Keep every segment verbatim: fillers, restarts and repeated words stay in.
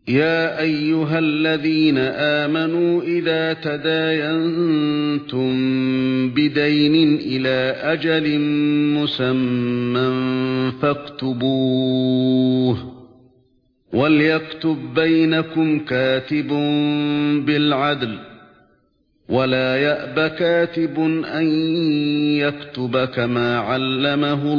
يا أيها الذين آمنوا إذا تداينتم بدين إلى أجل مسمى فاكتبوه وليكتب بينكم كاتب بالعدل ولا يأب كاتب أن يكتب كما علمه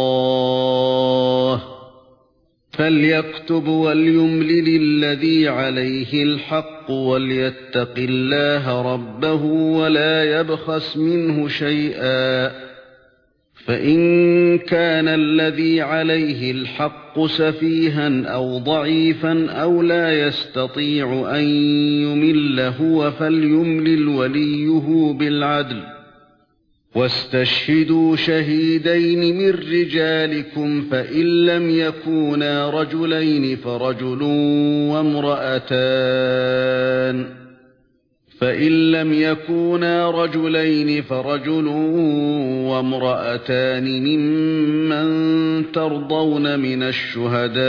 الله فليكتب وليملل الذي عليه الحق وليتق الله ربه ولا يبخس منه شيئا فإن كان الذي عليه الحق سفيها أو ضعيفا أو لا يستطيع أن يمل هو فليملل وليه بالعدل واستشهدوا شهيدين من رجالكم فإن لم يكونا رجلين فرجل وامرأتان فإن لم يكونا رجلين فرجل وامرأتان ممن ترضون من الشهداء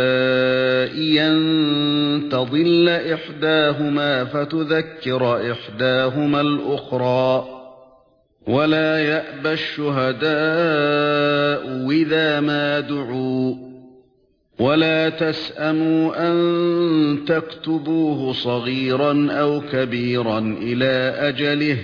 أن تضل إحداهما فتذكر إحداهما الأخرى ولا يأبى الشهداء إذا ما دعوا ولا تسأموا أن تكتبوه صغيرا أو كبيرا إلى أجله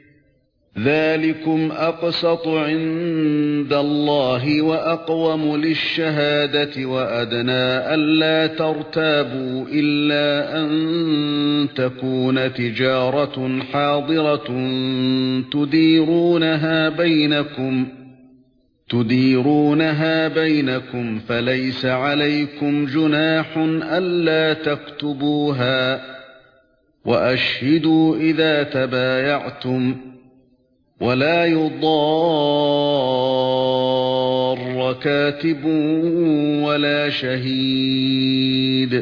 ذلكم أقسط عند الله وأقوم للشهادة وأدنى ألا ترتابوا إلا أن تكون تجارة حاضرة تديرونها بينكم تديرونها بينكم فليس عليكم جناح ألا تكتبوها وأشهدوا إذا تبايعتم ولا يضار كاتب ولا شهيد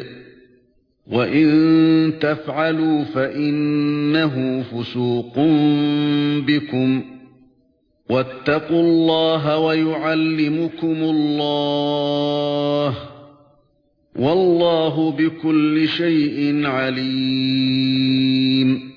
وإن تفعلوا فإنه فسوق بكم واتقوا الله ويعلمكم الله والله بكل شيء عليم